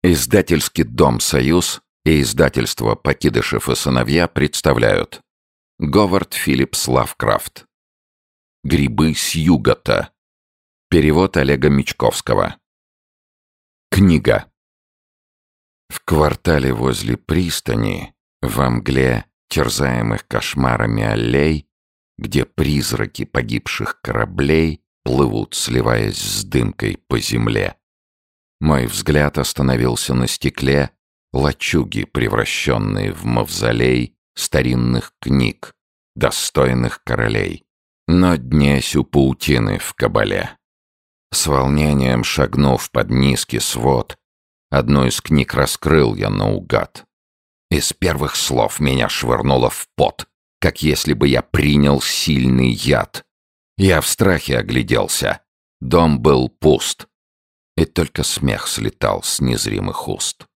Издательский дом «Союз» и издательство «Покидышев и сыновья» представляют Говард Филлипс Лавкрафт. «Грибы с Югота». Перевод Олега Мечковского. Книга. В квартале возле пристани, во мгле терзаемых кошмарами аллей, где призраки погибших кораблей плывут, сливаясь с дымкой по земле, мой взгляд остановился на стекле лачуги, превращенные в мавзолей старинных книг, достойных королей, но днясь у паутины в кабале. С волнением шагнув под низкий свод, одну из книг раскрыл я наугад. Из первых слов меня швырнуло в пот, как если бы я принял сильный яд. Я в страхе огляделся. Дом был пуст, и только смех слетал с незримых уст.